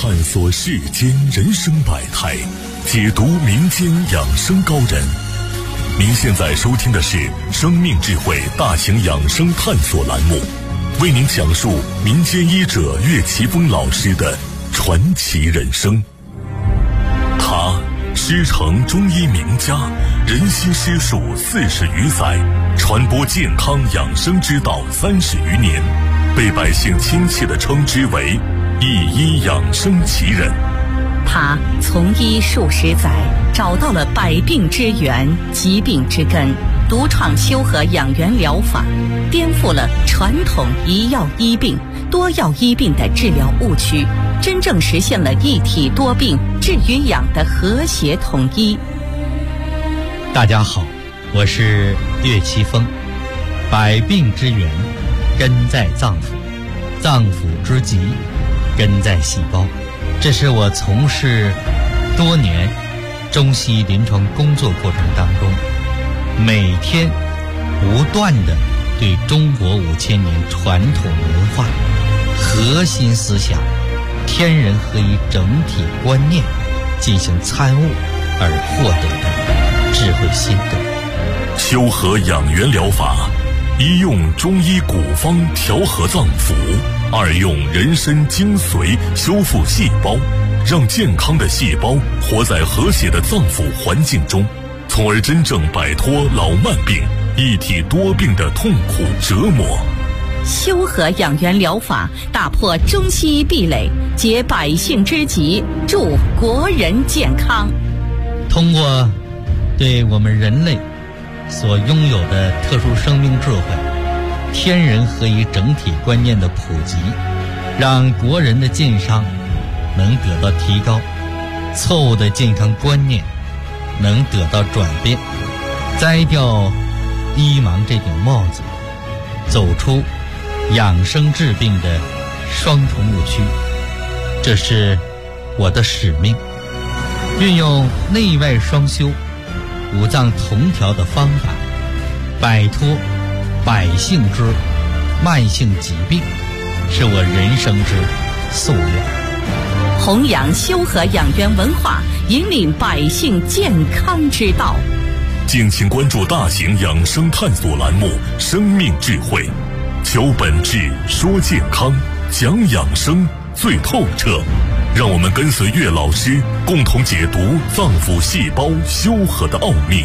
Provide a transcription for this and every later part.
探索世间人生百态，解读民间养生高人。您现在收听的是生命智慧大型养生探索栏目，为您讲述民间医者岳奇峰老师的传奇人生。他师承中医名家，人心师术40余载，传播健康养生之道30余年，被百姓亲切地称之为一医养生奇人。 他从医数十载，找到了百病之源、疾病之根，独创修和养元疗法，颠覆了传统一药医病、多药医病的治疗误区，真正实现了一体多病治与养的和谐统一。 大家好，我是岳奇峰。百病之源根在脏腑，脏腑之疾根在细胞。这是我从事多年中西医临床工作过程当中，每天不断地对中国5000年传统文化核心思想天人合一整体观念进行参悟而获得的智慧心得。 修和养元疗法，一用中医古方调和脏腑，二用人参精髓修复细胞，让健康的细胞活在和谐的脏腑环境中，从而真正摆脱老慢病、一体多病的痛苦折磨。 修和养元疗法打破中西医壁垒，解百姓之急，助国人健康。 通过对我们人类所拥有的特殊生命智慧、天人合一整体观念的普及，让国人的健康能得到提高，错误的健康观念能得到转变，摘掉医盲这顶帽子，走出养生治病的双重误区。这是我的使命，运用内外双修、五脏同调的方法，摆脱百姓之慢性疾病，是我人生之夙愿。 弘扬修和养元文化，引领百姓健康之道。 敬请关注大型养生探索栏目《生命智慧》，求本质，说健康，讲养生最透彻。让我们跟随岳老师，共同解读脏腑细胞修和的奥秘。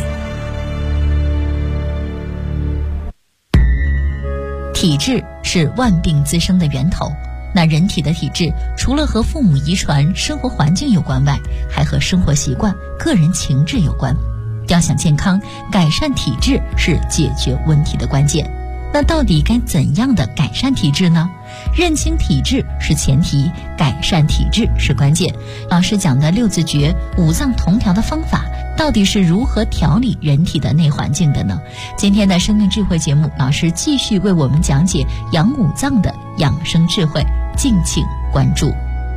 体质是万病滋生的源头。那人体的体质除了和父母遗传、生活环境有关外，还和生活习惯、个人情志有关。要想健康，改善体质是解决问题的关键。那到底该怎样的改善体质呢？认清体质是前提，改善体质是关键。老师讲的6字诀、五脏同调的方法，到底是如何调理人体的内环境的呢？今天的生命智慧节目，老师继续为我们讲解养五脏的养生智慧，敬请关注。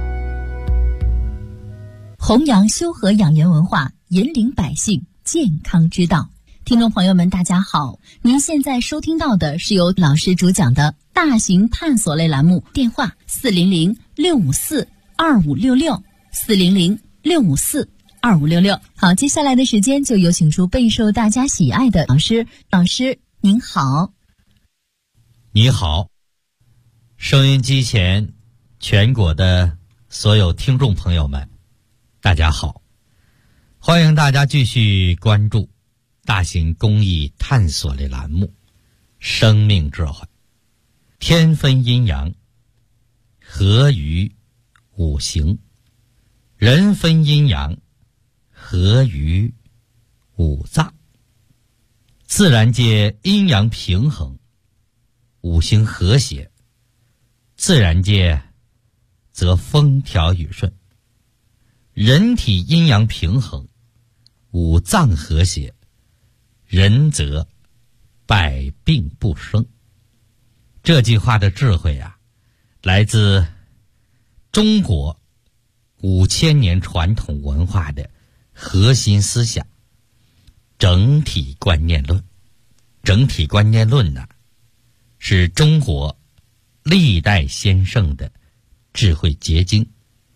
弘扬修和养元文化，引领百姓健康之道。听众朋友们大家好，您现在收听到的是由老师主讲的大型探索类栏目，电话400-654-2566 400-654-2566。好，接下来的时间就有请出备受大家喜爱的老师。老师您好。 你好，收音机前全国的所有听众朋友们大家好，欢迎大家继续关注大型公益探索类栏目《生命智慧》。天分阴阳，合于五行；人分阴阳，合于五脏。自然界阴阳平衡，五行和谐，自然界则风调雨顺。人体阴阳平衡，五脏和谐，人则百病不生。这句话的智慧啊，来自中国5000年传统文化的核心思想整体观念论。整体观念论呢，是中国历代先圣的智慧结晶，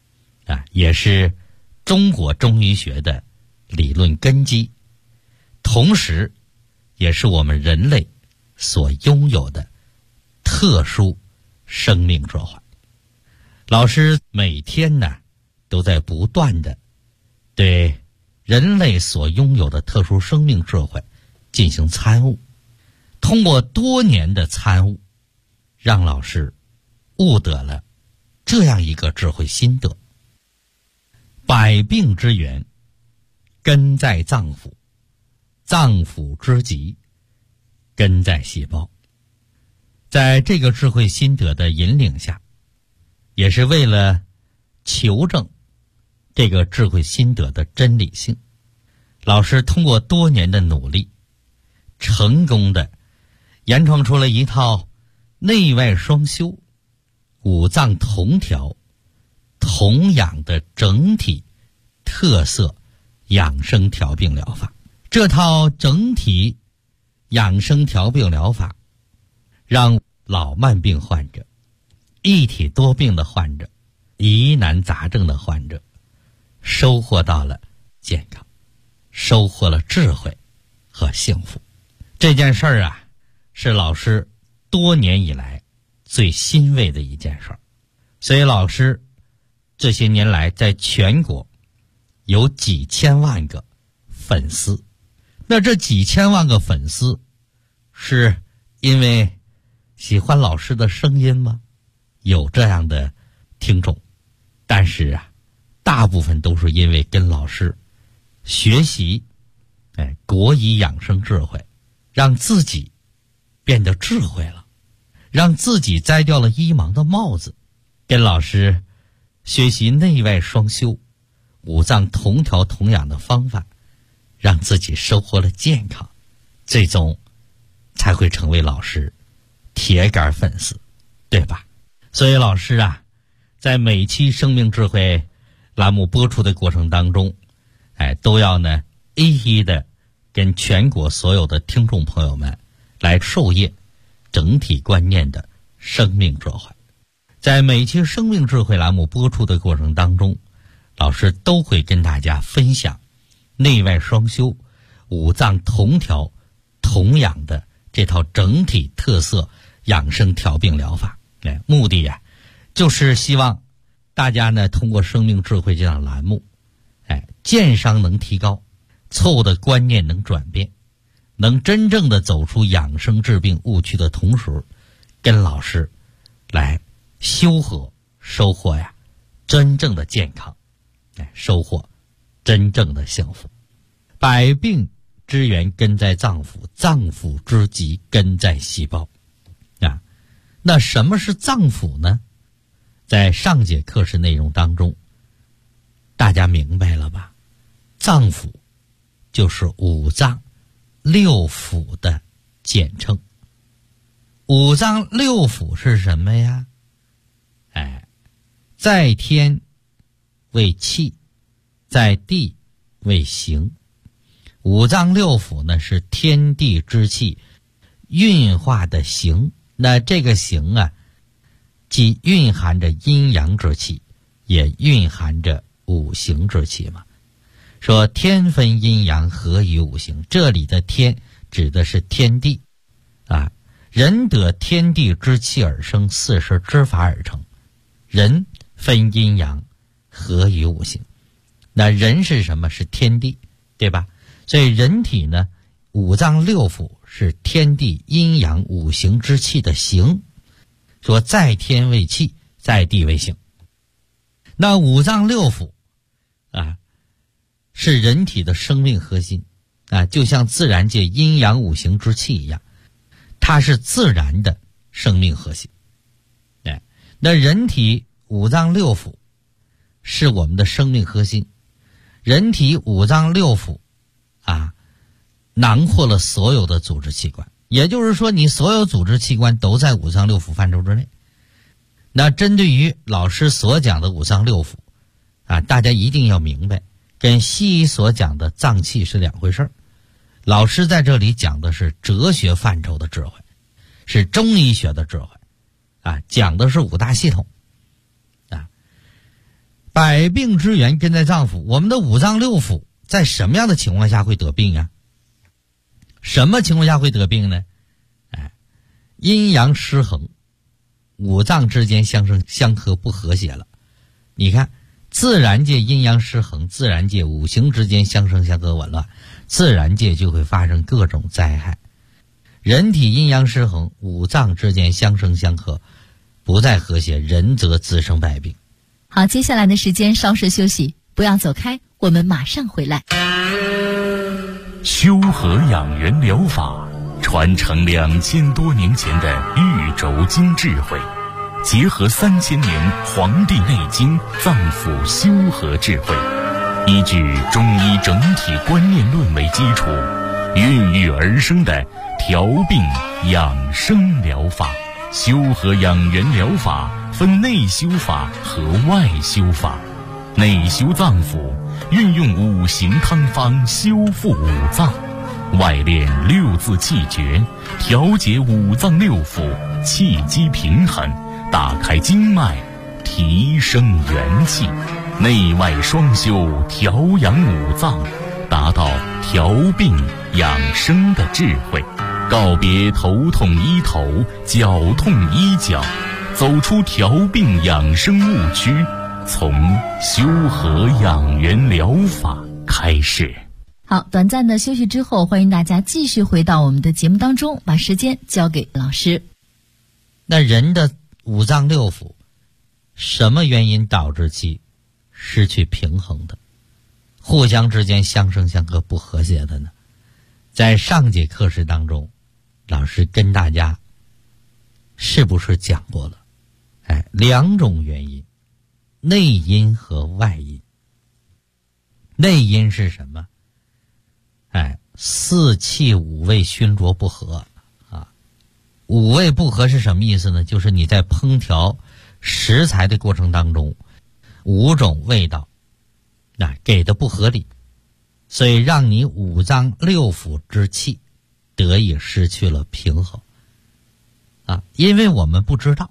也是中国中医学的理论根基，同时也是我们人类所拥有的特殊生命智慧。老师每天呢都在不断的对人类所拥有的特殊生命智慧进行参悟，通过多年的参悟，让老师悟得了这样一个智慧心得：百病之源根在脏腑，脏腑之疾根在细胞。在这个智慧心得的引领下，也是为了求证这个智慧心得的真理性，老师通过多年的努力，成功的研创出了一套内外双修、五脏同调、同养的整体特色养生调病疗法。这套整体养生调病疗法让老慢病患者、一体多病的患者、疑难杂症的患者收获到了健康，收获了智慧和幸福。这件事儿是老师多年以来最欣慰的一件事儿。所以老师这些年来在全国有几千万个粉丝，那这几千万个粉丝是因为喜欢老师的声音吗？有这样的听众，但是大部分都是因为跟老师学习国医养生智慧，让自己变得智慧了，让自己摘掉了医盲的帽子，跟老师学习内外双修、五脏同调同养的方法，让自己收获了健康，最终才会成为老师铁杆粉丝，对吧？所以老师在每期生命智慧栏目播出的过程当中，都要呢一一的跟全国所有的听众朋友们来授业整体观念的生命智慧。在每期生命智慧栏目播出的过程当中，老师都会跟大家分享内外双修、五脏同调同养的这套整体特色养生调病疗法。目的就是希望大家呢通过生命智慧这档栏目，健商能提高，错误的观念能转变，能真正的走出养生治病误区的同时，跟老师来修和收获真正的健康，收获真正的幸福。百病之源根在脏腑，脏腑之疾根在细胞。那什么是脏腑呢？在上节课时内容当中，大家明白了吧？脏腑就是五脏六腑的简称。五脏六腑是什么呀？在天为气，在地为形。五脏六腑呢是天地之气运化的形，那这个形既蕴含着阴阳之气，也蕴含着五行之气嘛。说天分阴阳，合于五行，这里的天指的是天地人得天地之气而生，40之法而成。人分阴阳，合于五行。那人是什么？是天地，对吧？所以人体呢，五脏六腑是天地阴阳五行之气的形。说在天为气，在地为形。那五脏六腑是人体的生命核心就像自然界阴阳五行之气一样，它是自然的生命核心。那人体五脏六腑是我们的生命核心，人体五脏六腑囊括了所有的组织器官，也就是说你所有组织器官都在五脏六腑范畴之内。那针对于老师所讲的五脏六腑大家一定要明白，跟西医所讲的脏器是两回事。老师在这里讲的是哲学范畴的智慧，是中医学的智慧讲的是五大系统百病之源根在脏腑，我们的五脏六腑在什么样的情况下会得病啊？什么情况下会得病呢？阴阳失衡，五脏之间相生相克不和谐了。你看，自然界阴阳失衡，自然界五行之间相生相克紊乱，自然界就会发生各种灾害。人体阴阳失衡，五脏之间相生相克不再和谐，人则滋生百病。 好，接下来的时间稍事休息，不要走开，我们马上回来。 修和养元疗法传承2000多年前的玉轴经智慧，结合3000年《黄帝内经》脏腑修和智慧，依据中医整体观念论为基础，孕育而生的调病养生疗法。修和养元疗法分内修法和外修法。内修脏腑，运用五行汤方修复五脏；外练六字气诀，调节五脏六腑，气机平衡，打开经脉，提升元气。内外双修，调养五脏，达到调病养生的智慧。告别头痛医头，脚痛医脚，走出调病养生误区，从修和养元疗法开始。 好，短暂的休息之后，欢迎大家继续回到我们的节目当中，把时间交给老师。 那人的五脏六腑，什么原因导致其失去平衡的，互相之间相生相克不和谐的呢？在上节课时当中，老师跟大家是不是讲过了两种原因，内因和外因。内因是什么？四气五味熏灼不和啊。五味不和是什么意思呢？就是你在烹调食材的过程当中，五种味道给的不合理，所以让你五脏六腑之气得以失去了平衡因为我们不知道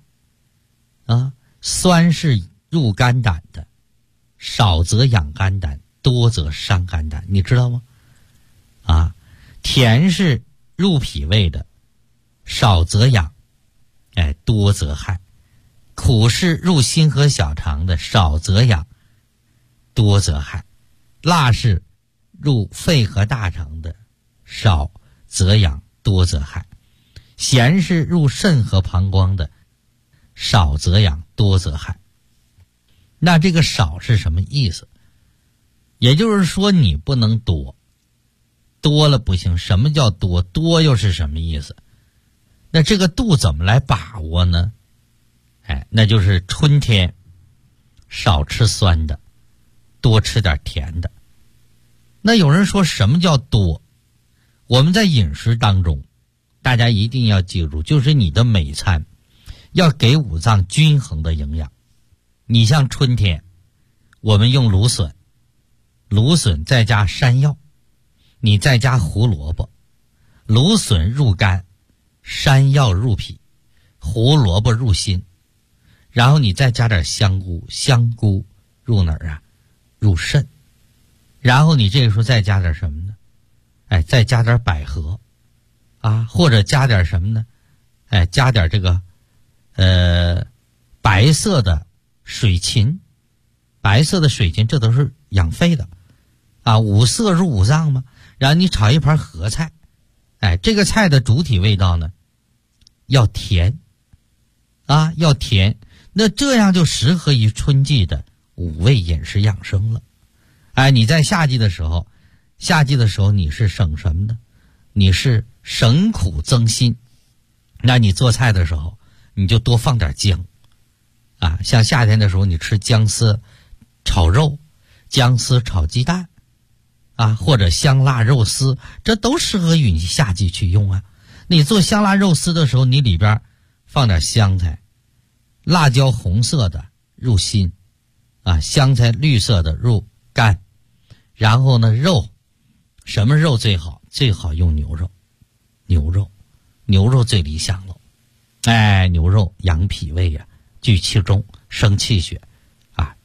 酸是入肝胆的，少则养肝胆，多则伤肝胆，你知道吗？甜是入脾胃的，少则养，多则害。苦是入心和小肠的，少则养，多则害。辣是入肺和大肠的，少则养，多则害。咸是入肾和膀胱的，少则养，多则害。那这个少是什么意思？也就是说你不能多，多了不行。什么叫多？多又是什么意思？那这个度怎么来把握呢？那就是春天少吃酸的，多吃点甜的。那有人说什么叫多？我们在饮食当中，大家一定要记住，就是你的每餐要给五脏均衡的营养。你像春天我们用芦笋，芦笋再加山药，你再加胡萝卜，芦笋入肝，山药入脾，胡萝卜入心，然后你再加点香菇，香菇入哪儿入肾，然后你这个时候再加点什么呢？再加点百合或者加点什么呢？加点这个白色的水芹，白色的水芹，这都是养肺的五色入五脏嘛。然后你炒一盘合菜，这个菜的主体味道呢要甜要甜，那这样就适合于春季的五味饮食养生了。你在夏季的时候你是省什么呢？你是省苦增辛。那你做菜的时候你就多放点姜像夏天的时候你吃姜丝炒肉，姜丝炒鸡蛋或者香辣肉丝，这都适合于你夏季去用你做香辣肉丝的时候，你里边放点香菜，辣椒红色的入心香菜绿色的入肝。然后呢，肉什么肉最好？最好用牛肉，牛肉最理想了。牛肉养脾胃聚气中，生气血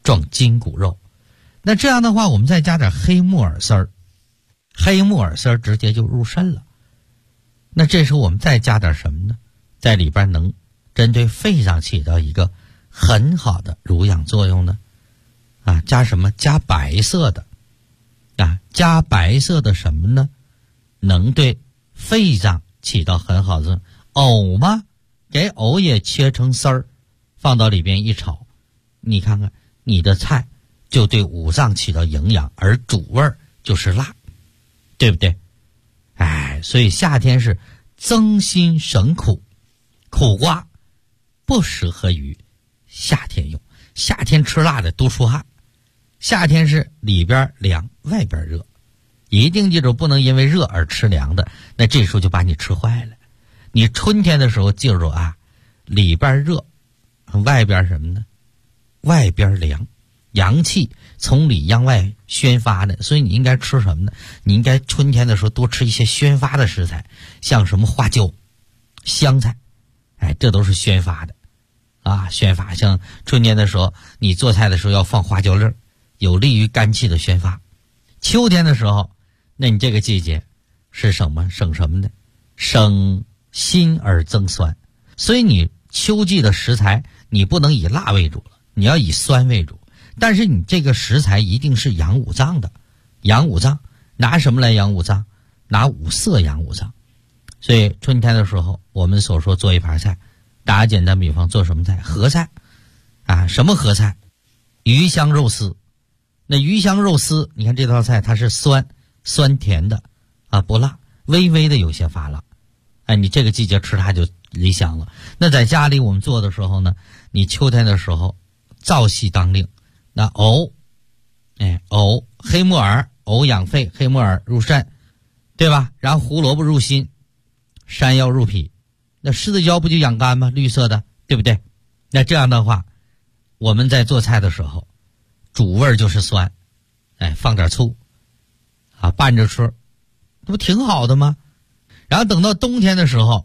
壮筋骨肉。那这样的话，我们再加点黑木耳丝儿，黑木耳丝儿直接就入肾了。那这时候我们再加点什么呢？在里边能针对肺上起到一个很好的濡养作用呢？加什么？加白色的加白色的什么呢？能对肺脏起到很好的藕吗？给藕也切成丝儿，放到里边一炒，你看看你的菜就对五脏起到营养，而主味就是辣，对不对？所以夏天是增辛省苦，苦瓜不适合于夏天用，夏天吃辣的多出汗，夏天是里边凉外边热，一定记住不能因为热而吃凉的，那这时候就把你吃坏了。你春天的时候记住里边热外边什么呢？外边凉，阳气从里向外宣发的，所以你应该吃什么呢？你应该春天的时候多吃一些宣发的食材，像什么花椒、香菜，这都是宣发的宣发。像春天的时候你做菜的时候要放花椒粒，有利于肝气的宣发。秋天的时候，那你这个季节是省什么呢？省辛而增酸。所以你秋季的食材你不能以辣为主了，你要以酸为主。但是你这个食材一定是养五脏的，养五脏拿什么来养五脏？拿五色养五脏。所以春天的时候我们所说做一盘菜，打个简单比方，做什么菜？合菜什么合菜？鱼香肉丝。那鱼香肉丝，你看这道菜它是酸甜的不辣，微微的有些发辣，你这个季节吃它就理想了。那在家里我们做的时候呢，你秋天的时候燥气当令，那藕黑木耳，藕养肺，黑木耳入肾，对吧？然后胡萝卜入心，山药入脾，那柿子椒不就养肝吗？绿色的，对不对？那这样的话，我们在做菜的时候主味就是酸，放点醋拌着吃，这不挺好的吗？然后等到冬天的时候，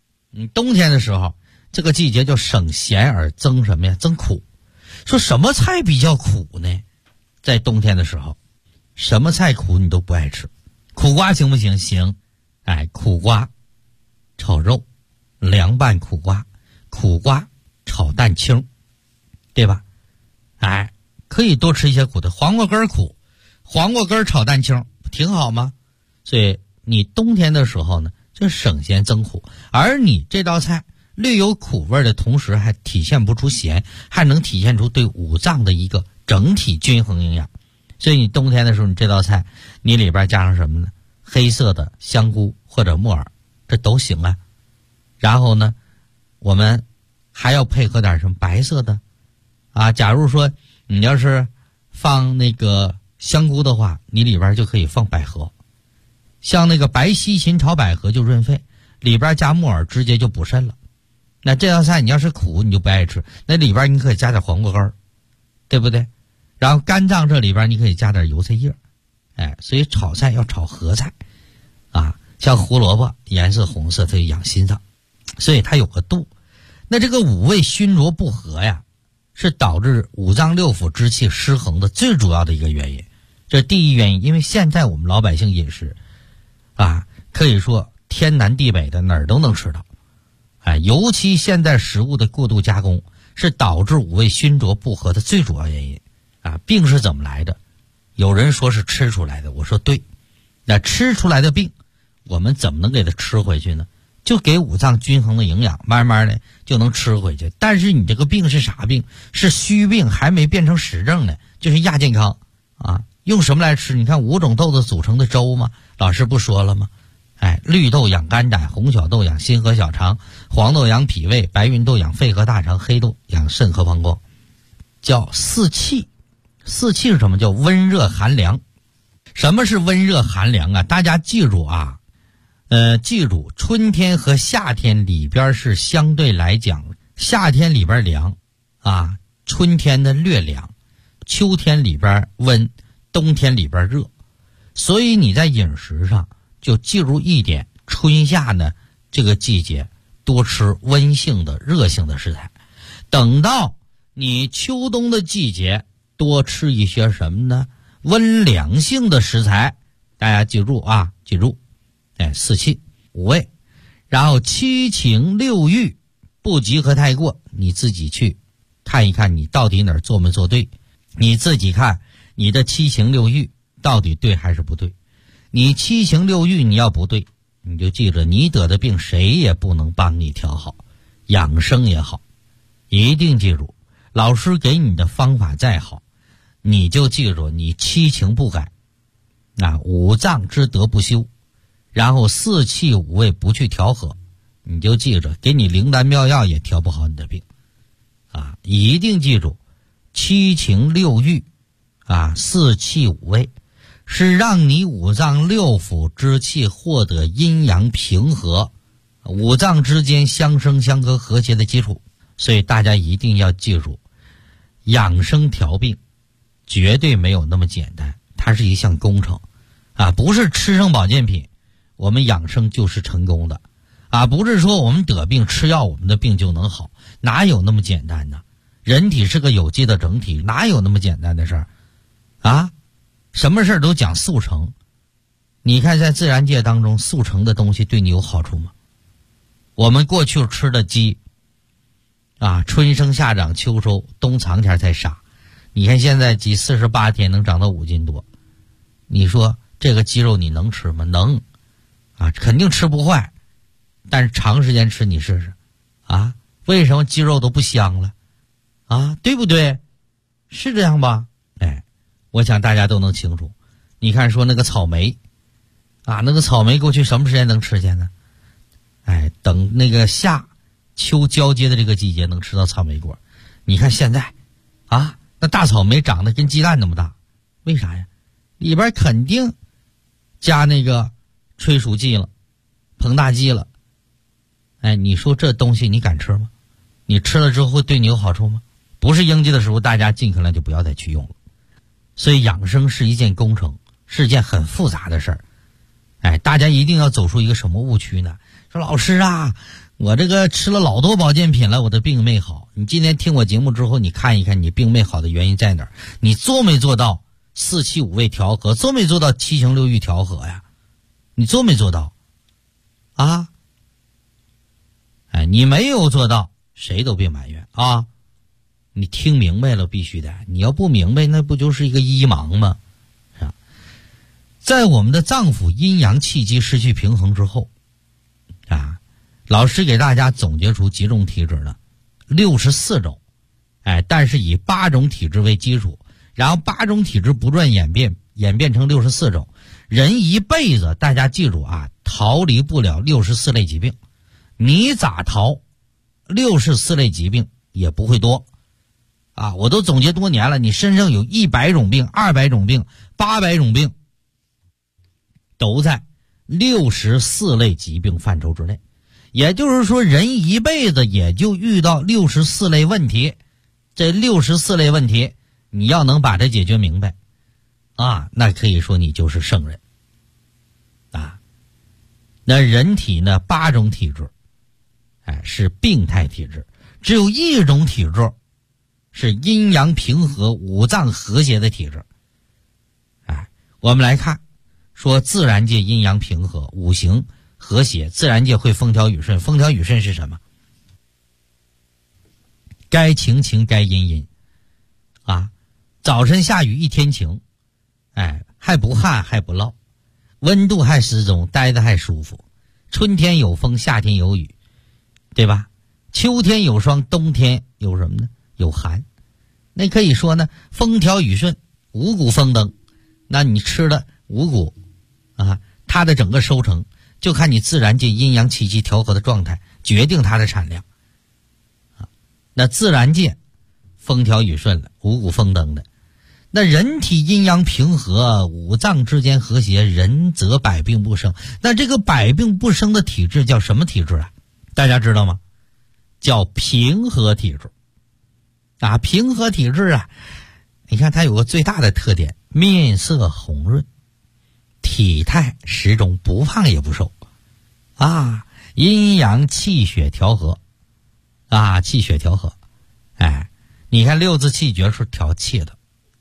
这个季节就省咸而增什么呀？增苦。说什么菜比较苦呢？在冬天的时候，什么菜苦你都不爱吃。苦瓜行不行？行。苦瓜炒肉，凉拌苦瓜，苦瓜炒蛋清，对吧？可以多吃一些苦的。黄瓜根苦，黄瓜根炒蛋清挺好吗？所以你冬天的时候呢，就省咸增苦，而你这道菜略有苦味的同时还体现不出咸，还能体现出对五脏的一个整体均衡营养。所以你冬天的时候，你这道菜你里边加上什么呢？黑色的香菇或者木耳，这都行啊。然后呢，我们还要配合点什么？白色的假如说你要是放那个香菇的话，你里边就可以放百合，像那个白西芹炒百合就润肺，里边加木耳直接就补肾了。那这道菜你要是苦你就不爱吃，那里边你可以加点黄瓜根，对不对？然后肝脏这里边你可以加点油菜叶，所以炒菜要炒合菜像胡萝卜颜色红色它就养心脏，所以它有个度。那这个五味熏浊不和呀，是导致五脏六腑之气失衡的最主要的一个原因。这第一原因，因为现在我们老百姓饮食可以说天南地北的哪儿都能吃到，尤其现在食物的过度加工是导致五味熏浊不和的最主要原因。病是怎么来的？有人说是吃出来的，我说对。那吃出来的病我们怎么能给它吃回去呢？就给五脏均衡的营养，慢慢的就能吃回去。但是你这个病是啥病？是虚病，还没变成实症呢，就是亚健康用什么来吃？你看5种豆子组成的粥吗？老师不说了吗？绿豆养肝胆，红小豆养心和小肠，黄豆养脾胃，白芸豆养肺和大肠，黑豆养肾和膀胱，叫四气。四气是什么？叫温热寒凉。什么是温热寒凉大家记住记住春天和夏天里边是相对来讲，夏天里边凉春天的略凉，秋天里边温，冬天里边热。所以你在饮食上就记住一点，春夏呢这个季节多吃温性的热性的食材。等到你秋冬的季节多吃一些什么呢？温凉性的食材，大家记住啊，记住，四气五味，然后七情六欲不急和太过，你自己去看一看你到底哪儿做没做对，你自己看你的七情六欲到底对还是不对。你七情六欲你要不对，你就记着，你得的病谁也不能帮你调好，养生也好，一定记住，老师给你的方法再好，你就记住，你七情不改，五脏之德不修，然后四气五味不去调和，你就记着，给你灵丹妙药也调不好你的病一定记住，七情六欲四气五味是让你五脏六腑之气获得阴阳平和，五脏之间相生相克和谐的基础。所以大家一定要记住，养生调病绝对没有那么简单，它是一项工程不是吃上保健品我们养生就是成功的不是说我们得病吃药我们的病就能好，哪有那么简单呢？人体是个有机的整体，哪有那么简单的事儿什么事儿都讲速成。你看在自然界当中，速成的东西对你有好处吗？我们过去吃的鸡春生夏长秋收，冬藏天才杀。你看现在鸡48天能长到5斤多，你说这个鸡肉你能吃吗？能肯定吃不坏，但是长时间吃你试试为什么鸡肉都不香了对不对？是这样吧？我想大家都能清楚。你看说那个草莓那个草莓过去什么时间能吃见呢？等那个夏秋交接的这个季节能吃到草莓果。你看现在那大草莓长得跟鸡蛋那么大，为啥呀？里边肯定加那个催熟剂了，膨大剂了。你说这东西你敢吃吗？你吃了之后会对你有好处吗？不是应季的时候，大家尽可能就不要再去用了。所以养生是一件工程，是一件很复杂的事儿。大家一定要走出一个什么误区呢？说老师我这个吃了老多保健品了，我的病没好。你今天听我节目之后，你看一看你病没好的原因在哪儿？你做没做到四气五味调和？做没做到七情六欲调和呀？你做没做到你没有做到，谁都别埋怨你听明白了必须的，你要不明白那不就是一个一盲吗？在我们的脏腑阴阳气机失去平衡之后老师给大家总结出几种体质呢？64种但是以8种体质为基础，然后8种体质不断演变成64种。人一辈子大家记住逃离不了64类疾病，你咋逃64类疾病也不会多我都总结多年了，你身上有100种病、200种病、800种病，都在64类疾病范畴之内。也就是说，人一辈子也就遇到64类问题。这64类问题你要能把它解决明白那可以说你就是圣人那人体呢8种体质是病态体质，只有1种体质是阴阳平和五脏和谐的体质我们来看说自然界阴阳平和五行和谐，自然界会风调雨顺。风调雨顺是什么？该晴晴该阴阴早晨下雨一天晴还不旱还不涝，温度还适中，待得还舒服。春天有风，夏天有雨，对吧？秋天有霜，冬天有什么呢？有寒。那可以说呢，风调雨顺，五谷丰登。那你吃的五谷它的整个收成就看你自然界阴阳气机调和的状态决定它的产量那自然界风调雨顺了，五谷丰登的。那人体阴阳平和，五脏之间和谐，人则百病不生。那这个百病不生的体质叫什么体质大家知道吗？叫平和体质平和体质你看它有个最大的特点，面色红润，体态适中，不胖也不瘦阴阳气血调和气血调和你看6字气绝是调气的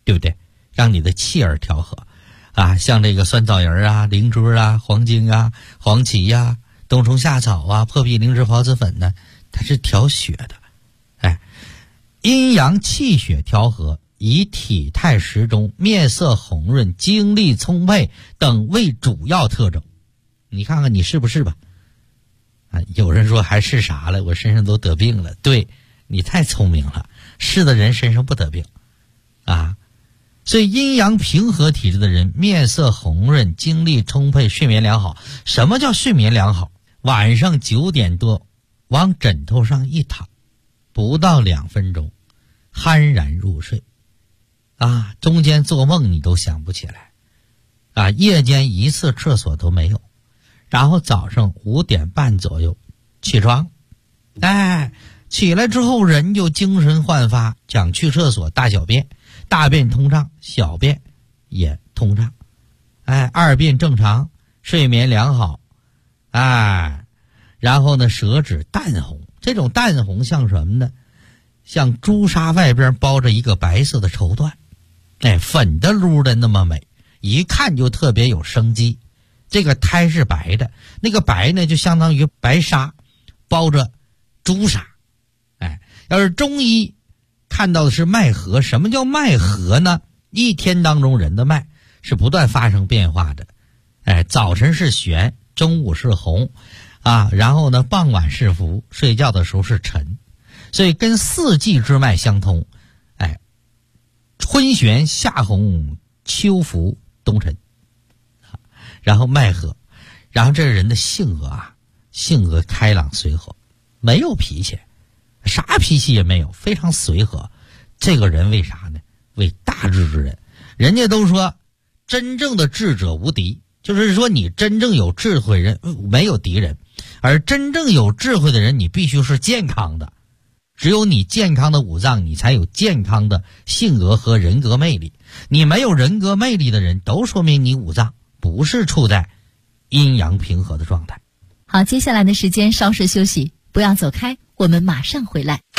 对不对？让你的气儿调和啊，像这个酸枣仁啊、灵芝啊、黄精啊、黄芪呀、冬虫夏草啊、破壁灵芝孢子粉呢，它是调血的。哎，阴阳气血调和，以体态时中、面色红润、精力充沛等为主要特征。你看看你是不是吧？啊，有人说还是啥了？我身上都得病了。对，你太聪明了，是的人身上不得病啊。所以阴阳平和体质的人，面色红润，精力充沛，睡眠良好。什么叫睡眠良好？晚上9点多往枕头上一躺，不到2分钟酣然入睡啊，中间做梦你都想不起来啊，夜间一次厕所都没有，然后早上5点半左右起床，哎，起来之后人就精神焕发，想去厕所大小便，大便通畅，小便也通畅，哎，二便正常，睡眠良好，哎，然后呢，舌质淡红，这种淡红像什么呢？像朱砂外边包着一个白色的绸缎，哎，粉的噜的那么美，一看就特别有生机。这个胎是白的，那个白呢就相当于白纱包着朱砂。哎，要是中医看到的是脉和，什么叫脉和呢？一天当中人的脉是不断发生变化的，哎，早晨是玄，中午是红啊，然后呢傍晚是浮，睡觉的时候是沉，所以跟四季之脉相通。哎，春玄夏红秋浮冬沉，然后脉和，然后这个人的性格啊，性格开朗随和，没有脾气，啥脾气也没有，非常随和。这个人为啥呢？为大智之人。人家都说真正的智者无敌，就是说你真正有智慧人没有敌人，而真正有智慧的人你必须是健康的，只有你健康的五脏，你才有健康的性格和人格魅力。你没有人格魅力的人，都说明你五脏不是处在阴阳平和的状态。 好，接下来的时间稍事休息，不要走开，我们马上回来。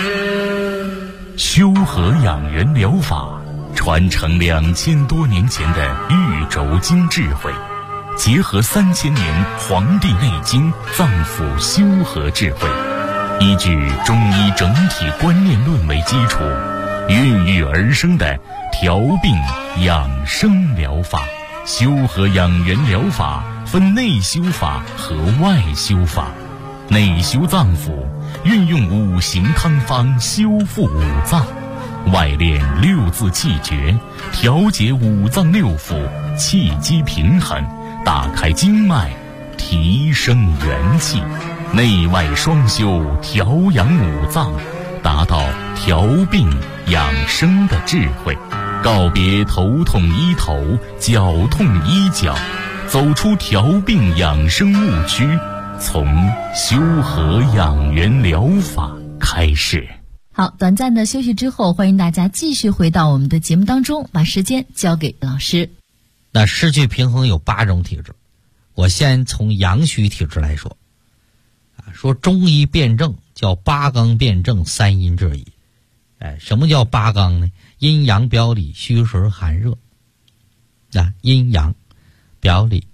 修和养元疗法传承2000多年前的玉轴经智慧，结合3000年《黄帝内经》脏腑修和智慧，依据中医整体观念论为基础，孕育而生的调病养生疗法。修和养元疗法分内修法和外修法。内修脏腑，运用5行汤方修复五脏；外练6字气诀，调节五脏六腑，气机平衡，打开经脉，提升元气。内外双修，调养五脏，达到调病养生的智慧。告别头痛医头，脚痛医脚，走出调病养生误区，从修和养元疗法开始。 好，短暂的休息之后，欢迎大家继续回到我们的节目当中，把时间交给老师。 那失去平衡有8种体质，我先从阳虚体质来说说中医辨证叫8纲辨证，3阴治矣。哎，什么叫8纲呢？阴阳表里，虚实寒热。阴阳表里，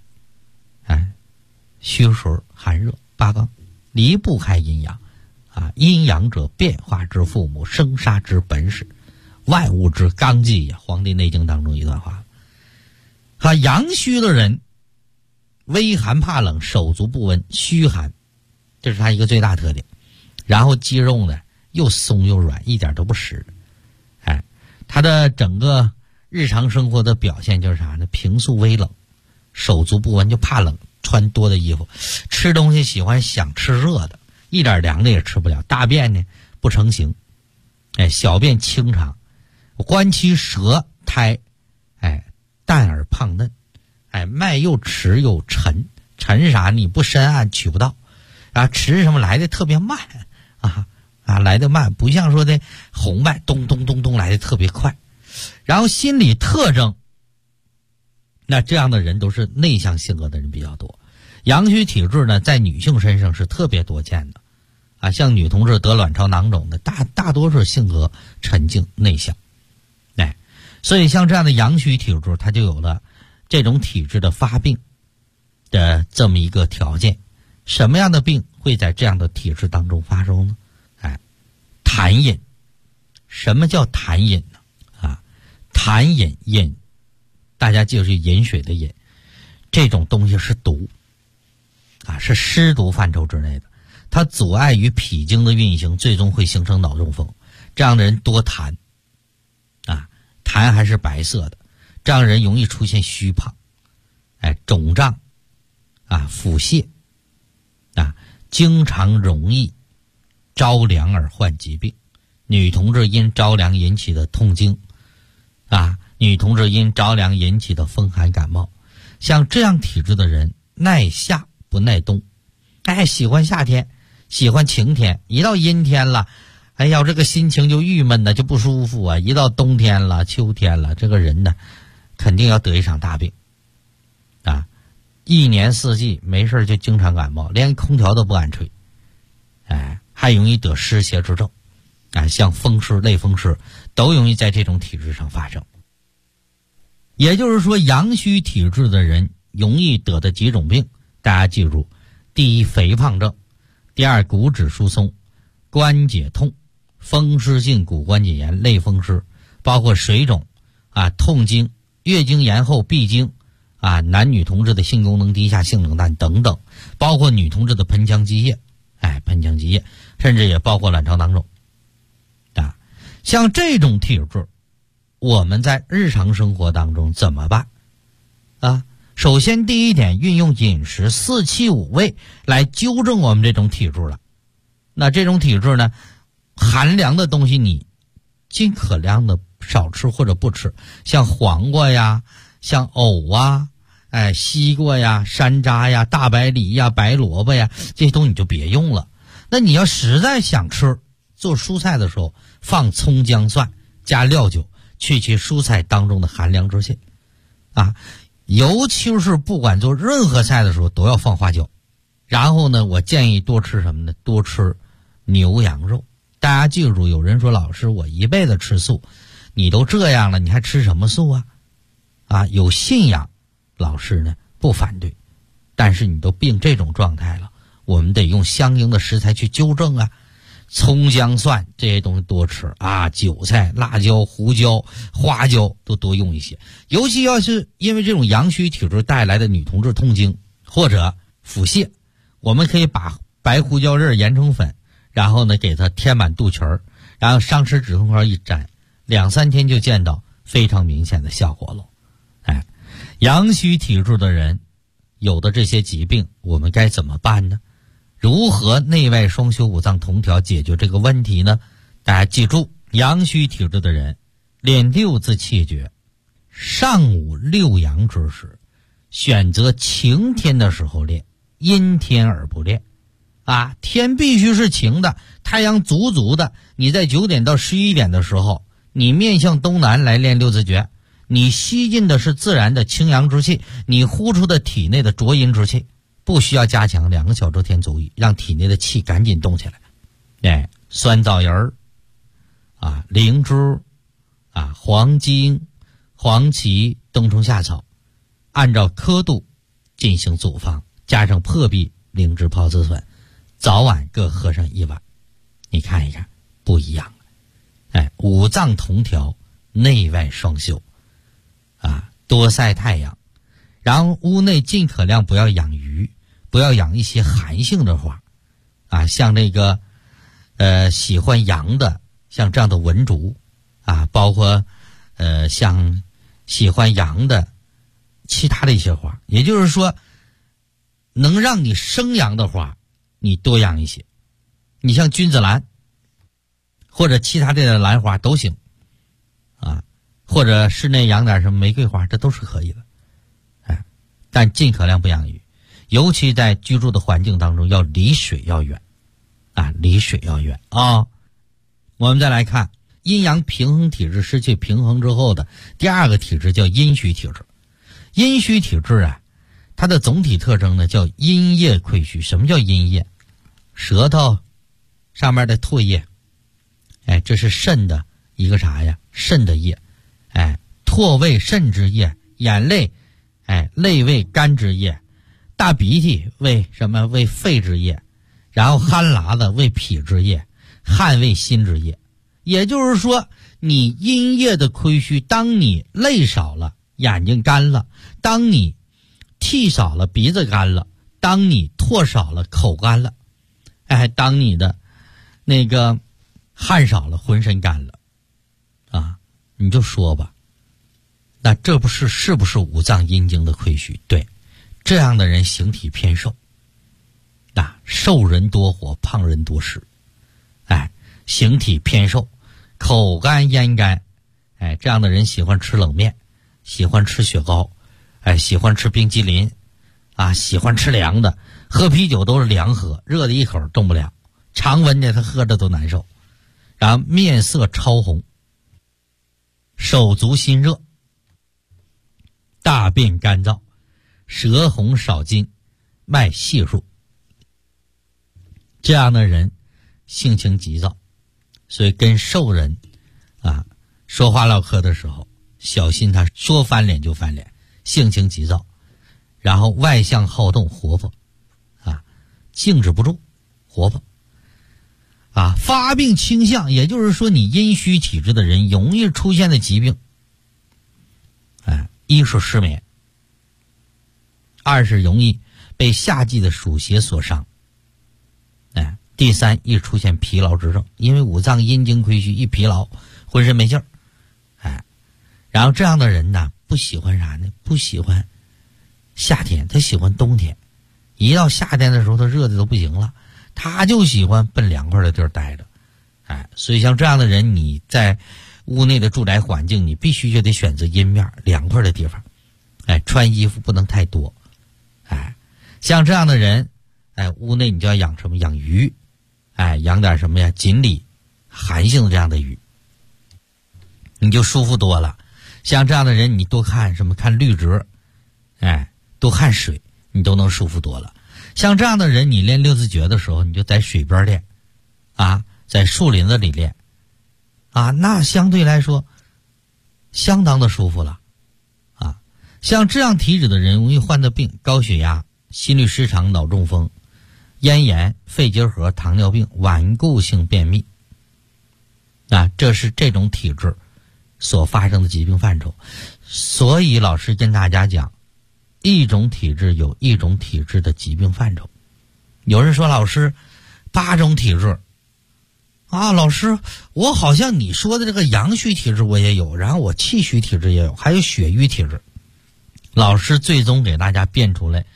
虚实寒热，8纲离不开阴阳阴阳者，变化之父母，生杀之本始，万物之纲纪呀。《黄帝内经》当中一段话。阳虚的人微寒怕冷，手足不温，虚寒，这是他一个最大特点。然后肌肉呢又松又软，一点都不实。他的整个日常生活的表现就是啥呢？平素微冷，手足不温，就怕冷，穿多的衣服，吃东西喜欢想吃热的，一点凉的也吃不了。大便呢不成形，小便清长，关期舌苔，淡而胖嫩，脉又迟又沉，沉啥？你不深谙取不到，迟什么来的特别慢来得慢，不像说的红脉咚咚咚咚来的特别快。然后心理特征，那这样的人都是内向性格的人比较多。阳虚体质呢，在女性身上是特别多见的像女同志得卵巢囊肿的大多数性格沉静内向。 所以像这样的阳虚体质，它就有了这种体质的发病的这么一个条件。什么样的病会在这样的体质当中发生呢？痰饮。什么叫痰饮呢？痰饮，大家记住饮水的饮，这种东西是毒是湿毒范畴之内的，它阻碍于脾经的运行，最终会形成脑中风。这样的人多痰痰还是白色的，这样人容易出现虚胖肿胀腹泻经常容易着凉而患疾病。女同志因着凉引起的痛经女同志因着凉引起的风寒感冒。像这样体质的人耐夏不耐冬，喜欢夏天，喜欢晴天，一到阴天了这个心情就郁闷就不舒服一到冬天了秋天了，这个人呢肯定要得一场大病一年四季没事就经常感冒，连空调都不敢吹还容易得湿邪之症像风湿类风湿都容易在这种体质上发生。也就是说，阳虚体质的人容易得的几种病，大家记住：第一，肥胖症；第二，骨质疏松、关节痛、风湿性骨关节炎、类风湿，包括水肿痛经、月经延后、闭经男女同志的性功能低下、性冷淡等等，包括女同志的盆腔积液甚至也包括卵巢囊肿像这种体质，我们在日常生活当中怎么办首先第一点，运用饮食4气5味来纠正我们这种体质了。那这种体质呢，寒凉的东西你尽可量的少吃或者不吃，像黄瓜呀，像藕西瓜呀，山楂呀，大白梨呀，白萝卜呀，这些东西你就别用了。那你要实在想吃，做蔬菜的时候放葱姜蒜加料酒，去其蔬菜当中的寒凉之气尤其是不管做任何菜的时候都要放花椒。然后呢，我建议多吃什么呢？多吃牛羊肉。大家记住，有人说老师我一辈子吃素，你都这样了你还吃什么素有信仰老师呢不反对，但是你都病这种状态了，我们得用相应的食材去纠正葱姜蒜这些东西多吃韭菜、辣椒、胡椒、花椒都多用一些。尤其要是因为这种阳虚体质带来的女同志痛经或者腹泻，我们可以把白胡椒粒研成粉，然后呢给它填满肚脐儿，然后上齿止痛膏一沾，2-3天就见到非常明显的效果了。阳虚体质的人有的这些疾病我们该怎么办呢？如何内外双修五脏同调解决这个问题呢？大家记住，阳虚体质的人练6字气诀，上午6阳之时，选择晴天的时候练，阴天而不练天必须是晴的，太阳足足的，你在9点到11点的时候，你面向东南来练6字诀，你吸进的是自然的清阳之气，你呼出的体内的浊阴之气，不需要加强，2个小时天足矣，让体内的气赶紧动起来。酸枣仁灵芝黄精、黄芪、冬虫夏草，按照刻度进行组方，加上破壁、灵芝泡紫笋，早晚各喝上1碗，你看一看不一样五脏同调，内外双修多晒太阳，然后屋内尽可量不要养鱼，不要养一些寒性的花像这个喜欢阳的，像这样的文竹包括像喜欢阳的其他的一些花。也就是说，能让你生阳的花你多养一些，你像君子兰或者其他的兰花都行或者室内养点什么玫瑰花，这都是可以的但尽可量不养鱼，尤其在居住的环境当中要离水要远离水要远我们再来看阴阳平衡体质失去平衡之后的第2个体质，叫阴虚体质。阴虚体质它的总体特征呢叫阴液亏虚。什么叫阴液？舌头上面的唾液这是肾的一个啥呀？肾的液唾为肾之液，眼泪，泪为肝之液，大鼻涕为什么？为肺之液，然后鼾喇子为脾之液，汗为心之液。也就是说，你阴液的亏虚，当你泪少了，眼睛干了；当你涕少了，鼻子干了；当你唾少了，口干了；当你的那个汗少了，浑身干了，啊，你就说吧，那这是不是五脏阴经的亏虚？对，这样的人形体偏瘦，瘦人多火，胖人多湿，形体偏瘦，口干咽干，这样的人喜欢吃冷面，喜欢吃雪糕，喜欢吃冰激凌，喜欢吃凉的，喝啤酒都是凉喝，热的一口动不了，常温的他喝着都难受，然后面色超红，手足心热，大便干燥，舌红少津，脉细数。这样的人性情急躁，所以跟瘦人说话唠嗑的时候小心，他说翻脸就翻脸，性情急躁，然后外向好动，活泼静止不住，活泼发病倾向，也就是说你阴虚体质的人容易出现的疾病，一是失眠，二是容易被夏季的暑邪所伤，第三易出现疲劳之症，因为五脏阴经亏虚，一疲劳浑身没劲儿，然后这样的人呢，不喜欢啥呢？不喜欢夏天，他喜欢冬天。一到夏天的时候，他热的都不行了，他就喜欢奔凉快的地儿待着，所以像这样的人，你在屋内的住宅环境，你必须就得选择阴面凉快的地方，穿衣服不能太多，像这样的人，屋内你就要养什么？养鱼，养点什么呀？锦鲤，寒性的这样的鱼，你就舒服多了。像这样的人，你多看什么？看绿植，多看水，你都能舒服多了。像这样的人，你练六字诀的时候，你就在水边练，在树林子里练，那相对来说相当的舒服了，像这样体质的人容易患的病，高血压、心律失常、脑中风、咽炎、肺结核、糖尿病、顽固性便秘，这是这种体质所发生的疾病范畴。所以老师跟大家讲，一种体质有一种体质的疾病范畴。有人说老师8种体质老师我好像你说的这个阳虚体质我也有，然后我气虚体质也有，还有血瘀体质。老师最终给大家编出来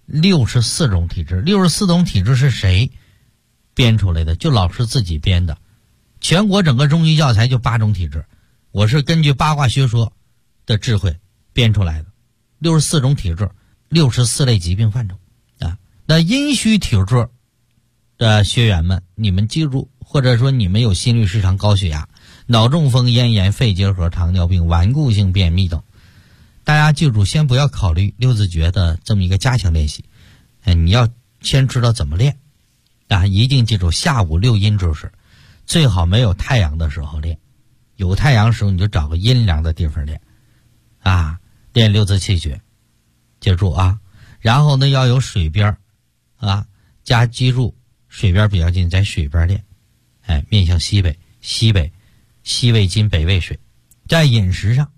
64种体质。64种体质是谁编出来的？就老师自己编的。全国整个中医教材就8种体质，我是根据八卦学说的智慧编出来的。64种体质，64类疾病范畴那阴虚体质的学员们，你们记住，或者说你们有心律失常、高血压、脑中风、咽炎、肺结核、糖尿病、顽固性便秘等，大家记住，先不要考虑六字诀的这么一个加强练习，你要先知道怎么练一定记住下午6阴之时，最好没有太阳的时候练，有太阳时候你就找个阴凉的地方练练六字气诀，记住然后呢要有水边记住水边比较近，在水边练，面向西北，西为金，北为水。在饮食上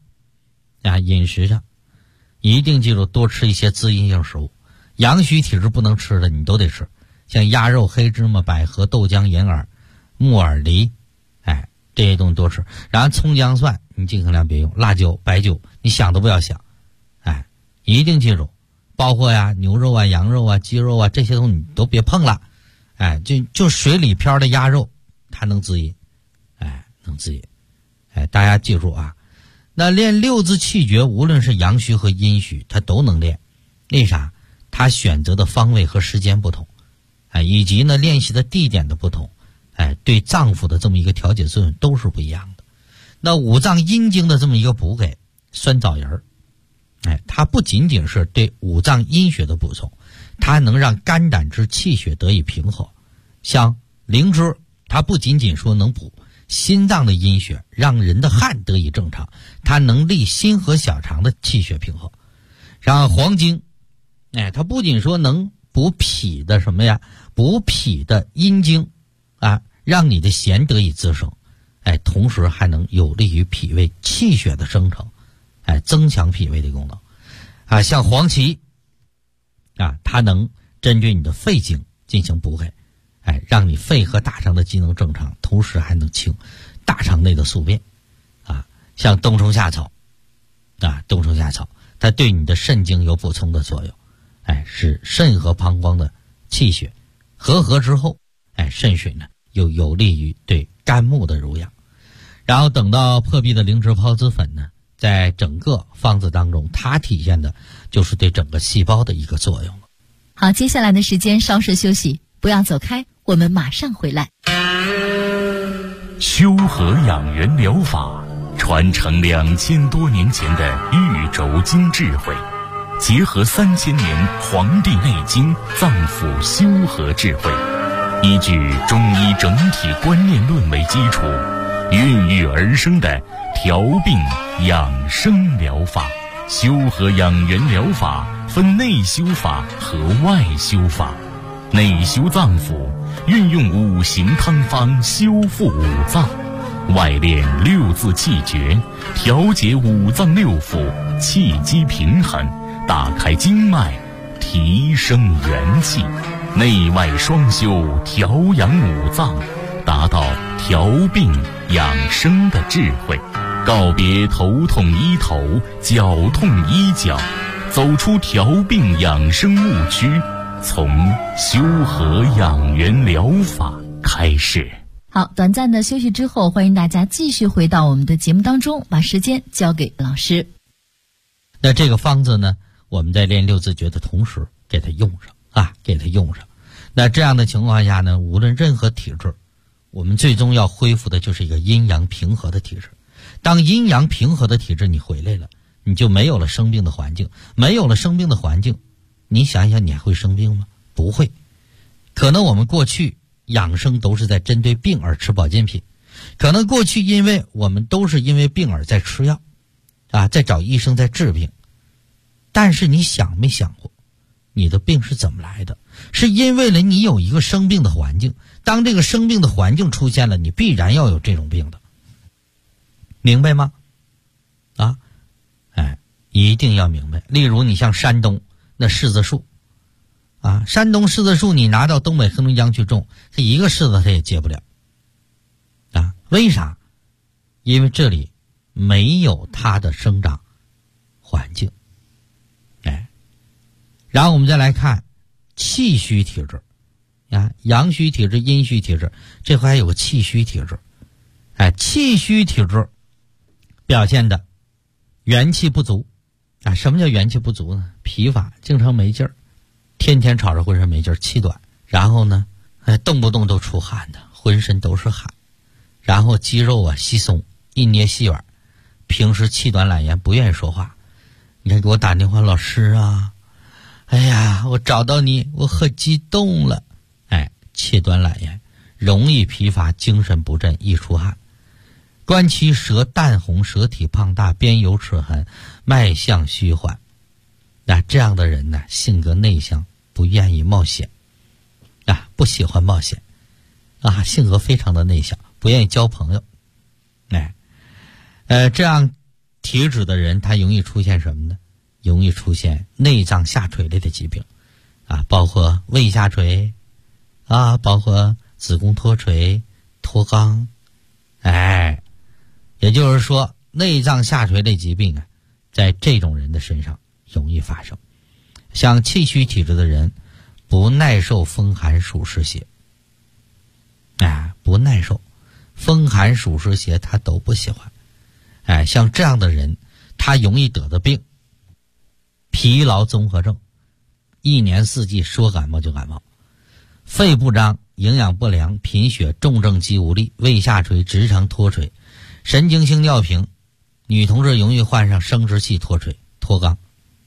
一定记住多吃一些滋阴性食物，阳虚体质不能吃的你都得吃，像鸭肉、黑芝麻、百合、豆浆、银耳、木耳、梨，这些东西多吃。然后葱姜蒜你尽可量别用，辣椒、白酒你想都不要想，一定记住，包括牛肉羊肉鸡肉这些东西你都别碰了，就水里漂的鸭肉它能滋阴，能滋阴，大家记住那练六字气诀，无论是阳虚和阴虚，它都能练。为啥？它选择的方位和时间不同，以及呢练习的地点的不同，对脏腑的这么一个调节作用都是不一样的。那五脏阴经的这么一个补给，酸枣仁它不仅仅是对五脏阴血的补充，它能让肝胆之气血得以平和。像灵芝，它不仅仅说能补， 心脏的阴血，让人的汗得以正常，它能利心和小肠的气血平衡。然后黄精，它不仅说能补脾的什么呀，补脾的阴经啊，让你的涎得以滋生，同时还能有利于脾胃气血的生成，增强脾胃的功能啊。像黄芪啊，它能针对你的肺经进行补给，让你肺和大肠的机能正常，同时还能清大肠内的宿便啊。像冬虫夏草啊，冬虫夏草它对你的肾经有补充的作用，使肾和膀胱的气血和合之后，肾水呢又有利于对肝木的濡养。然后等到破壁的灵芝孢子粉呢，在整个方子当中，它体现的就是对整个细胞的一个作用了。 好，接下来的时间稍事休息，不要走开，我们马上回来。 修和养元疗法传承2000多年前的玉轴经智慧，结合3000年《黄帝内经》脏腑修和智慧，依据中医整体观念论为基础，孕育而生的调病养生疗法。修和养元疗法分内修法和外修法。内修脏腑，运用5行汤方修复五脏；外练6字气诀，调节五脏六腑，气机平衡，打开经脉，提升元气。内外双修，调养五脏，达到调病养生的智慧。告别头痛医头，脚痛医脚，走出调病养生误区，从修和养元疗法开始。 好，短暂的休息之后，欢迎大家继续回到我们的节目当中，把时间交给老师。 那这个方子呢，我们在练6字诀的同时给它用上啊，给它用上。那这样的情况下呢，无论任何体质，我们最终要恢复的就是一个阴阳平和的体质。当阴阳平和的体质你回来了，你就没有了生病的环境。没有了生病的环境，你想想你还会生病吗？不会。可能我们过去养生都是在针对病而吃保健品，可能过去因为我们都是因为病而在吃药啊，在找医生在治病。但是你想没想过，你的病是怎么来的？是因为了你有一个生病的环境，当这个生病的环境出现了，你必然要有这种病的。明白吗？啊，一定要明白。例如你像山东那柿子树啊，山东柿子树你拿到东北黑龙江去种，这一个柿子它也结不了啊。为啥？因为这里没有它的生长环境。然后我们再来看气虚体质啊，阳虚体质、阴虚体质，这回还有个气虚体质。气虚体质表现的元气不足啊。什么叫元气不足呢？疲乏，经常没劲儿，天天吵着浑身没劲儿，气短，然后呢动不动都出汗的，浑身都是汗，然后肌肉啊稀松，一捏细软，平时气短懒言，不愿意说话。你看给我打电话，老师啊，哎呀我找到你，我很激动了。气短懒言，容易疲乏，精神不振，易出汗。观其舌淡红，舌体胖大，边有齿痕，脉象虚缓。那这样的人呢，性格内向，不愿意冒险啊，不喜欢冒险啊，性格非常的内向，不愿意交朋友。这样体质的人，他容易出现什么呢？容易出现内脏下垂类的疾病啊，包括胃下垂啊，包括子宫脱垂、脱肛。也就是说内脏下垂类疾病啊，在这种人的身上容易发生。像气虚体质的人，不耐受风寒暑湿邪，不耐受风寒暑湿邪，他都不喜欢。像这样的人，他容易得的病，疲劳综合症，一年四季说感冒就感冒，肺不张，营养不良，贫血，重症肌无力，胃下垂，直肠脱垂，神经性尿频，女同志容易患上生殖器脱垂、脱肛。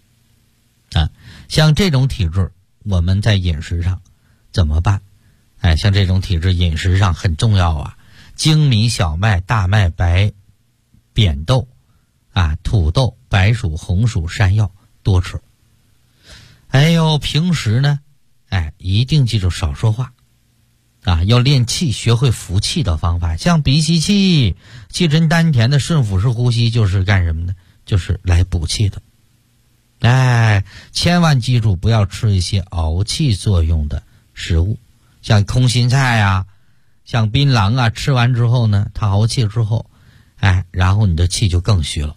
像这种体质，我们在饮食上怎么办？像这种体质饮食上很重要啊， 精米、小麦、大麦、白扁豆土豆、白薯、红薯、山药多吃。平时呢一定记住少说话要练气，学会服气的方法，像鼻吸气、气沉丹田的顺腹式呼吸，就是干什么呢？就是来补气的。千万记住不要吃一些熬气作用的食物，像空心菜像槟榔吃完之后呢，它熬气之后然后你的气就更虚了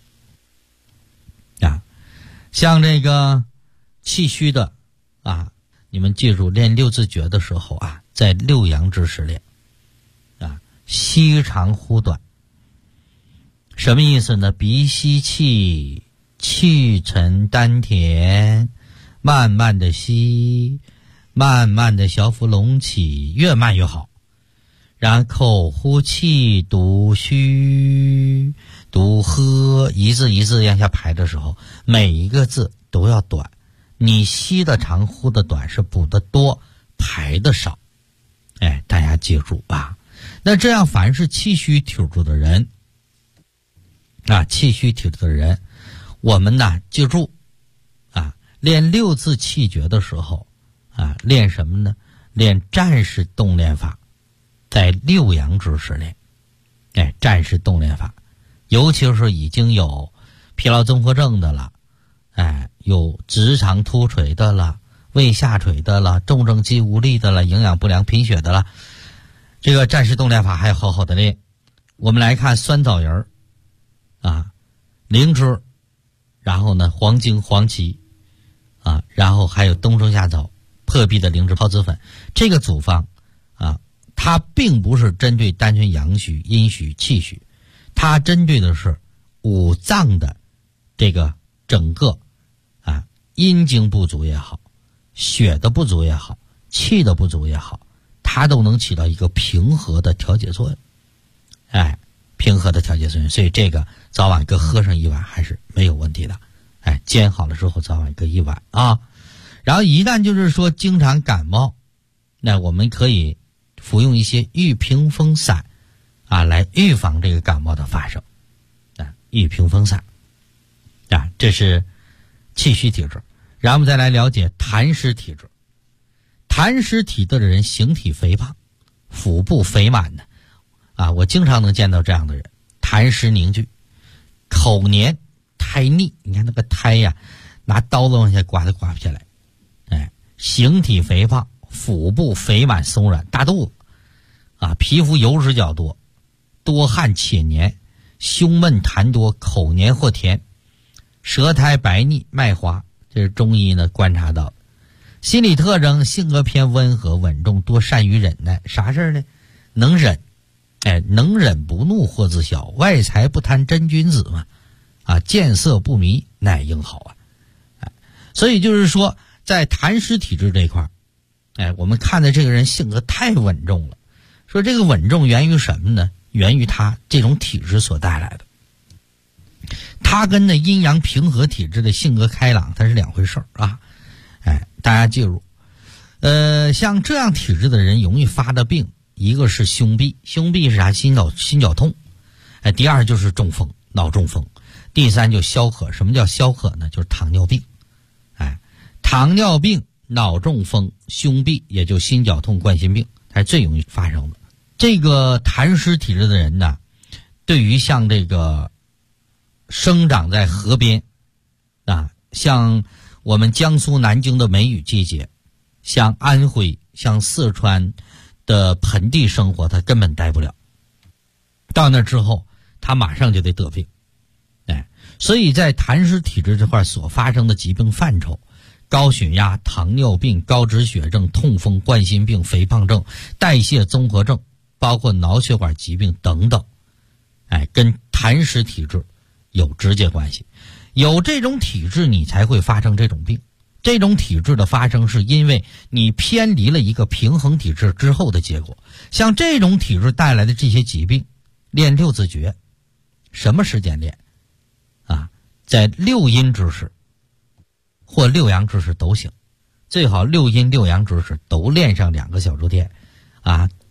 像这个气虚的你们记住练六字诀的时候在六阳之时练吸长呼短。什么意思呢？鼻吸气，气沉丹田，慢慢的吸，慢慢的小腹隆起，越慢越好。然后呼气，读虚，读喝，一字一字往下排的时候，每一个字都要短。你吸的长，呼的短，是补的多，排的少。大家记住那这样凡是气虚体质的人气虚体质的人，我们记住练六字气诀的时候练什么呢？练战式动练法，在六阳之时练战式动练法。尤其是已经有疲劳综合症的了有直肠突垂的了，胃下垂的了，重症肌无力的了，营养不良贫血的了，这个战式动练法还要好好的练。我们来看酸枣仁灵芝，然后呢黄精、黄芪然后还有冬虫夏草、破壁的灵芝泡子粉。这个组方它并不是针对单纯阳虚、阴虚、气虚，它针对的是五脏的这个整个阴经不足也好，血的不足也好，气的不足也好，它都能起到一个平和的调节作用平和的调节作用。所以这个早晚各喝上一碗还是没有问题的煎好了之后早晚各一碗然后一旦就是说经常感冒，那我们可以服用一些玉屏风散来预防这个感冒的发生玉屏风散这是气虚体质。然后我们再来了解痰湿体质。痰湿体质的人形体肥胖，腹部肥满的我经常能见到这样的人，痰湿凝聚，口黏苔腻，你看那个苔拿刀子往下刮都刮不下来形体肥胖，腹部肥满松软，大肚子皮肤油脂较多，多汗且黏，胸闷痰多，口黏或甜，舌苔白腻脉滑，这是中医呢观察到的。心理特征，性格偏温和稳重，多善于忍耐。啥事呢？能忍能忍不怒或自小，外财不贪真君子嘛见色不迷乃英好所以就是说在痰湿体质这一块我们看的这个人性格太稳重了。说这个稳重源于什么呢？源于他这种体质所带来的。他跟那阴阳平和体质的性格开朗它是两回事大家记住像这样体质的人容易发的病，一个是胸痹，胸痹是啥？心绞痛第二就是中风，脑中风，第三就消渴。什么叫消渴呢？就是糖尿病糖尿病、脑中风、胸痹，也就心绞痛、冠心病，它是最容易发生的。这个痰湿体质的人呢，对于像这个生长在河边像我们江苏南京的梅雨季节，像安徽、像四川的盆地生活，他根本待不了。到那之后他马上就得得病所以在痰湿体质这块所发生的疾病范畴，高血压、糖尿病、高脂血症、痛风、冠心病、肥胖症、代谢综合症，包括脑血管疾病等等跟痰湿体质有直接关系。有这种体质你才会发生这种病。这种体质的发生是因为你偏离了一个平衡体质之后的结果。像这种体质带来的这些疾病，练六字诀什么时间练在六阴之时或六阳之时都行，最好六阴六阳之时都练上2个小周天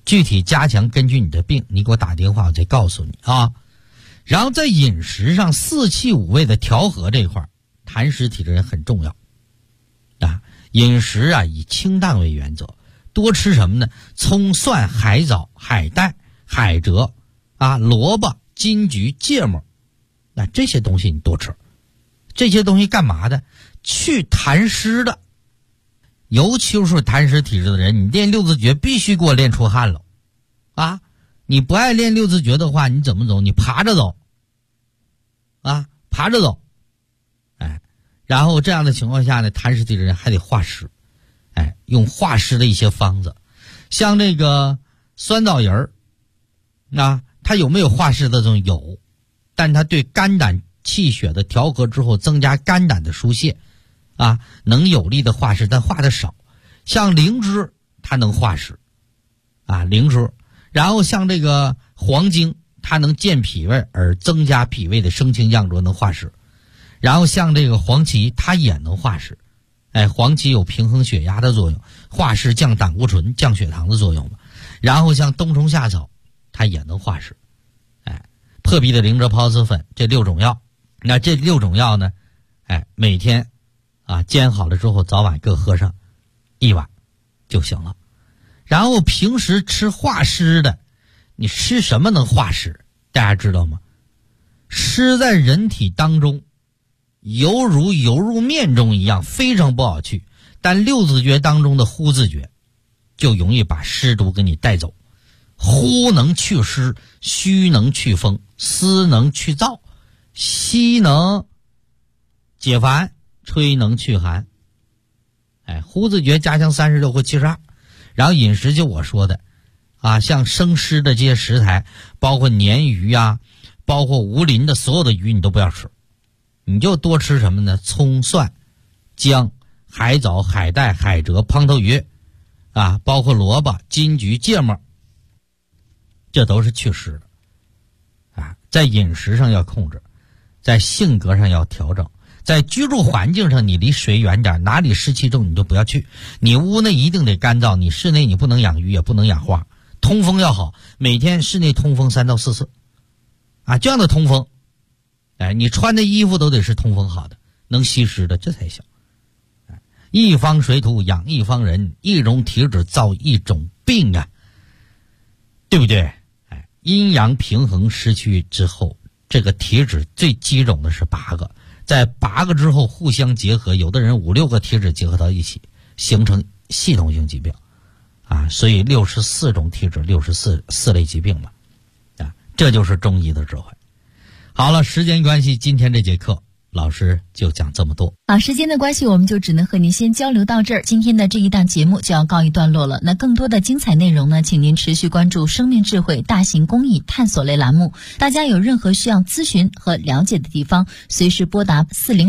具体加强根据你的病，你给我打电话我再告诉你啊。然后在饮食上四气五味的调和这一块，痰湿体质人很重要啊。饮食啊以清淡为原则，多吃什么呢？葱蒜海藻海带海蜇啊，萝卜金桔芥末，那这些东西你多吃。这些东西干嘛的？去痰湿的。尤其是痰湿体质的人，你练六字诀必须给我练出汗了啊！你不爱练六字诀的话，你怎么走？你爬着走啊，爬着走。哎，然后这样的情况下呢，痰湿体质人还得化湿，哎，用化湿的一些方子，像这个酸枣仁儿啊，它有没有化湿的作用？有，但它对肝胆气血的调和之后，增加肝胆的疏泄啊，能有力的化湿，但化的少。像灵芝它能化湿啊，灵芝。然后像这个黄精，它能健脾胃而增加脾胃的升清降浊，能化湿。然后像这个黄芪，它也能化湿。哎，黄芪有平衡血压的作用，化湿降胆固醇降血糖的作用嘛。然后像冬虫夏草，它也能化湿。哎，破壁的灵芝孢子粉，这6种药。那这6种药呢，哎，每天啊煎好了之后，早晚各喝上1碗就行了。然后平时吃化湿的，你吃什么能化湿？大家知道吗？湿在人体当中犹如油入面中一样，非常不好去。但六字诀当中的呼字诀就容易把湿毒给你带走。呼能去湿，虚能去风，思能去燥，吸能解烦，吹能去寒。哎，呼字诀加强36或72。然后饮食就我说的啊，像生湿的这些食材，包括鲶鱼啊，包括无鳞的所有的鱼你都不要吃，你就多吃什么呢？葱蒜姜海藻海带海蜇胖头鱼啊，包括萝卜金桔芥末，这都是祛湿的啊。在饮食上要控制，在性格上要调整，在居住环境上你离水远点，哪里湿气重你就不要去。你屋内一定得干燥，你室内你不能养鱼也不能养花，通风要好，每天室内通风3到4次啊，这样的通风，哎，你穿的衣服都得是通风好的，能吸湿的，这才行。哎，一方水土养一方人，一种体质造一种病啊，对不对？哎，阴阳平衡失去之后，这个体质最基种的是8个，在8个之后互相结合，有的人5、6个体质结合到一起，形成系统性疾病啊，所以64种体质，64类疾病嘛，啊，这就是中医的智慧。好了，时间关系，今天这节课老师就讲这么多。 好，时间的关系，我们就只能和您先交流到这儿。今天的这一档节目就要告一段落了。那更多的精彩内容呢，请您持续关注生命智慧大型公益探索类栏目。大家有任何需要咨询和了解的地方，随时拨打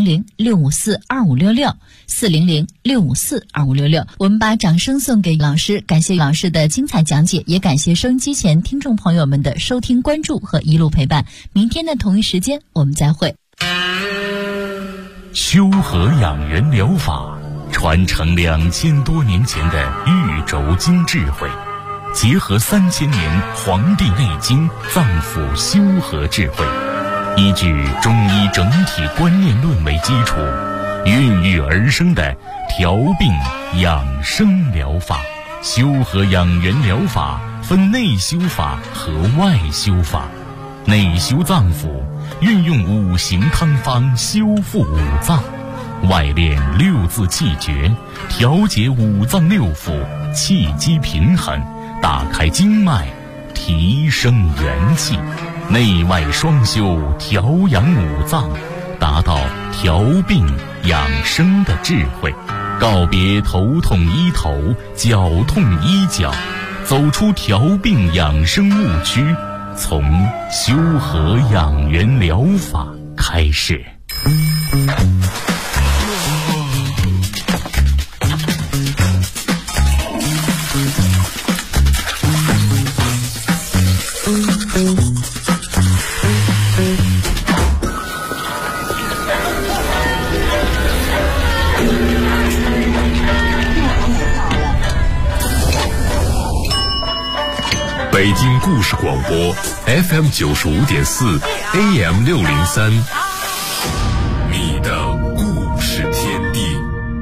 400-654-2566 400-654-2566。我们把掌声送给老师，感谢老师的精彩讲解，也感谢收音机前听众朋友们的收听关注和一路陪伴。明天的同一时间我们再会。 修和养元疗法传承2000多年前的玉轴经智慧，结合3000年《黄帝内经》脏腑修和智慧，依据中医整体观念论为基础，孕育而生的调病养生疗法。修和养元疗法分内修法和外修法。内修脏腑，运用5行汤方修复5脏；外练6字气诀，调节5脏6腑，气机平衡，打开经脉，提升元气。内外双修，调养5脏，达到调病养生的智慧。告别头痛医头，脚痛医脚，走出调病养生误区，从修和养元疗法开始。 事广播 FM 95.4 AM 603，你的故事天地。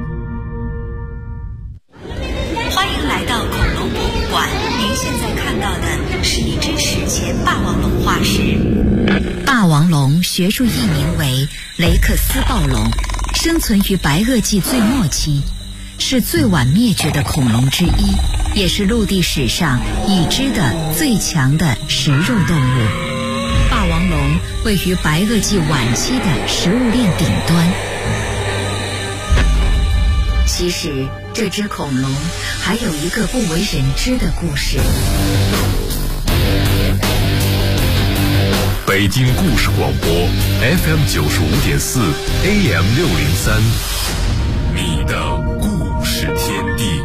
欢迎来到恐龙博物馆，您现在看到的是一只史前霸王龙化石。霸王龙学术译名为雷克斯暴龙，生存于白垩纪最末期，是最晚灭绝的恐龙之一，也是陆地史上已知的最强的食肉动物。霸王龙位于白垩纪晚期的食物链顶端。其实这只恐龙还有一个不为人知的故事。 北京故事广播 FM 95.4 AM 603，你的故事天地。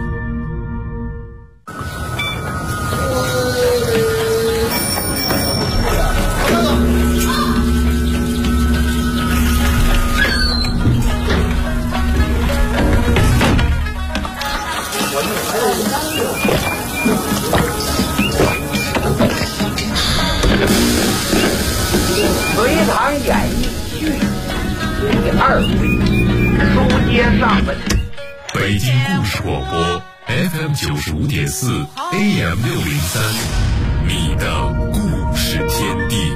隋唐演义序第2回，书接上文。 北京故事广播 FM 95.4 AM 603，你的故事天地。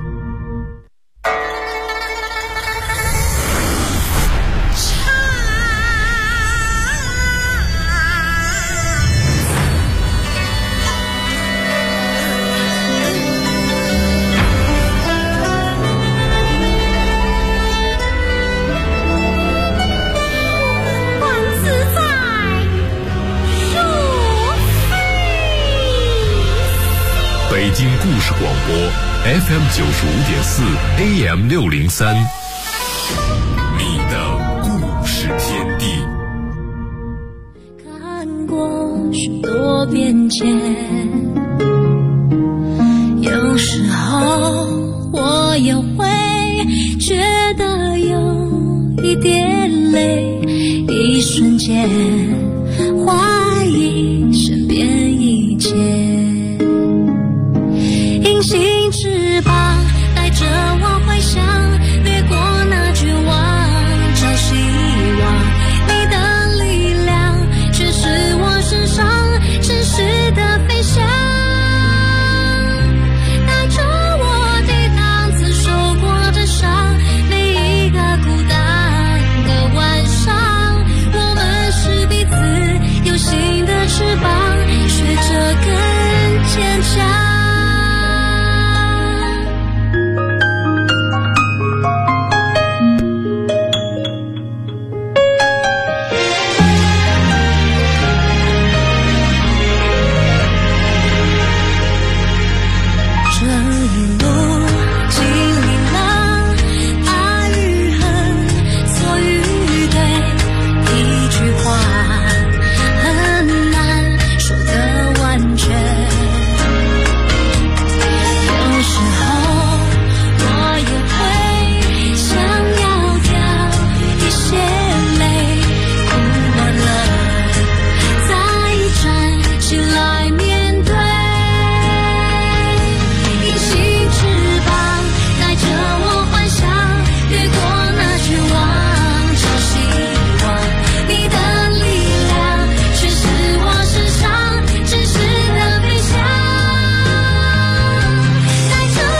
北京故事广播 FM 95.4 AM 603，你的故事天地。 看过许多变迁，